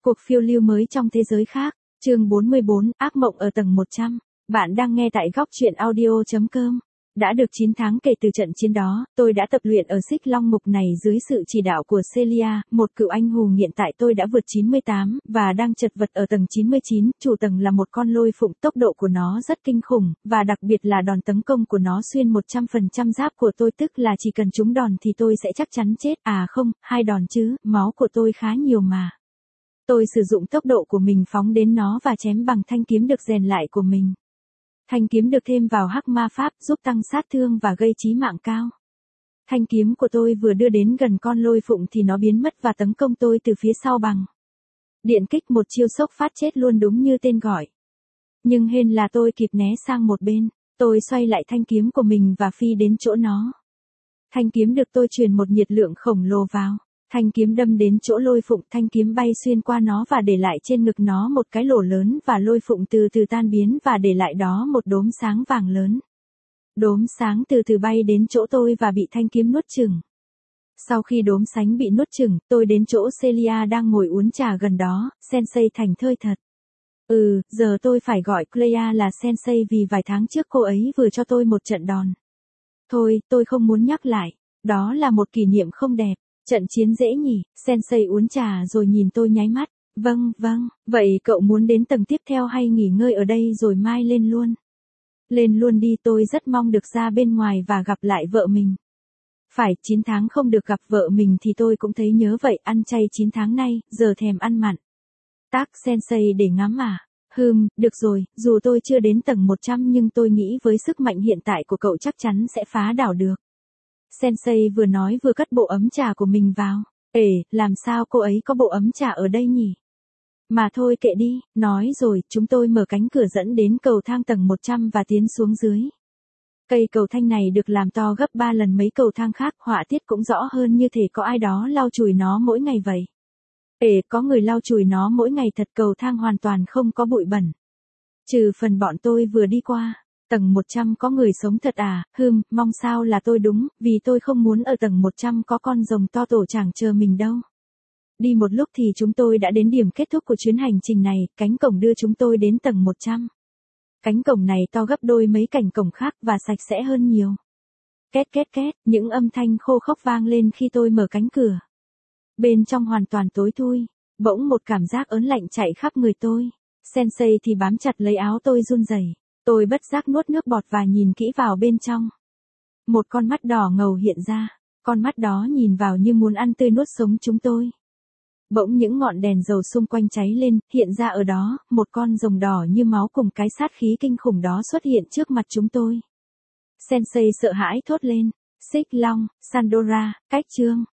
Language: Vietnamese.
Cuộc phiêu lưu mới trong thế giới khác, chương 44, ác mộng ở tầng 100. Bạn đang nghe tại góc truyện audio.com. Đã được 9 tháng kể từ trận chiến đó, tôi đã tập luyện ở Xích Long Mục này dưới sự chỉ đạo của Celia, một cựu anh hùng. Hiện tại tôi đã vượt 98, và đang chật vật ở tầng 99, chủ tầng là một con lôi phụng, tốc độ của nó rất kinh khủng, và đặc biệt là đòn tấn công của nó xuyên 100% giáp của tôi, tức là chỉ cần trúng đòn thì tôi sẽ chắc chắn chết, à không, 2 đòn chứ, máu của tôi khá nhiều mà. Tôi sử dụng tốc độ của mình phóng đến nó và chém bằng thanh kiếm được rèn lại của mình. Thanh kiếm được thêm vào hắc ma pháp giúp tăng sát thương và gây chí mạng cao. Thanh kiếm của tôi vừa đưa đến gần con lôi phụng thì nó biến mất và tấn công tôi từ phía sau bằng điện kích, một chiêu sốc phát chết luôn đúng như tên gọi. Nhưng hên là tôi kịp né sang một bên, tôi xoay lại thanh kiếm của mình và phi đến chỗ nó. Thanh kiếm được tôi truyền một nhiệt lượng khổng lồ vào. Thanh kiếm đâm đến chỗ lôi phụng, thanh kiếm bay xuyên qua nó và để lại trên ngực nó một cái lỗ lớn, và lôi phụng từ từ tan biến và để lại đó một đốm sáng vàng lớn. Đốm sáng từ từ bay đến chỗ tôi và bị thanh kiếm nuốt chửng. Sau khi đốm sáng bị nuốt chửng, tôi đến chỗ Celia đang ngồi uống trà gần đó. Sensei thành thơi thật. Giờ tôi phải gọi Clea là Sensei vì vài tháng trước cô ấy vừa cho tôi một trận đòn. Thôi, tôi không muốn nhắc lại. Đó là một kỷ niệm không đẹp. Trận chiến dễ nhỉ, Sensei uống trà rồi nhìn tôi nháy mắt. Vâng, vậy cậu muốn đến tầng tiếp theo hay nghỉ ngơi ở đây rồi mai lên luôn? Lên luôn đi, tôi rất mong được ra bên ngoài và gặp lại vợ mình. Phải, 9 tháng không được gặp vợ mình thì tôi cũng thấy nhớ vậy, ăn chay 9 tháng nay, giờ thèm ăn mặn. Tác Sensei để ngắm à? Được rồi, dù tôi chưa đến tầng 100 nhưng tôi nghĩ với sức mạnh hiện tại của cậu chắc chắn sẽ phá đảo được. Sensei vừa nói vừa cất bộ ấm trà của mình vào. Làm sao cô ấy có bộ ấm trà ở đây nhỉ? Mà thôi kệ đi, nói rồi, chúng tôi mở cánh cửa dẫn đến cầu thang tầng 100 và tiến xuống dưới. Cây cầu thang này được làm to gấp 3 lần mấy cầu thang khác, họa tiết cũng rõ hơn, như thể có ai đó lau chùi nó mỗi ngày vậy. Có người lau chùi nó mỗi ngày thật, cầu thang hoàn toàn không có bụi bẩn. Trừ phần bọn tôi vừa đi qua. Tầng 100 có người sống thật à? Mong sao là tôi đúng, vì tôi không muốn ở tầng 100 có con rồng to tổ chảng chờ mình đâu. Đi một lúc thì chúng tôi đã đến điểm kết thúc của chuyến hành trình này, cánh cổng đưa chúng tôi đến tầng 100. Cánh cổng này to gấp đôi mấy cánh cổng khác và sạch sẽ hơn nhiều. Két két két, những âm thanh khô khốc vang lên khi tôi mở cánh cửa. Bên trong hoàn toàn tối thui, bỗng một cảm giác ớn lạnh chạy khắp người tôi. Sensei thì bám chặt lấy áo tôi run rẩy. Tôi bất giác nuốt nước bọt và nhìn kỹ vào bên trong. Một con mắt đỏ ngầu hiện ra, con mắt đó nhìn vào như muốn ăn tươi nuốt sống chúng tôi. Bỗng những ngọn đèn dầu xung quanh cháy lên, hiện ra ở đó, một con rồng đỏ như máu cùng cái sát khí kinh khủng đó xuất hiện trước mặt chúng tôi. Sensei sợ hãi thốt lên, Xích Long, Sandora, cách chương.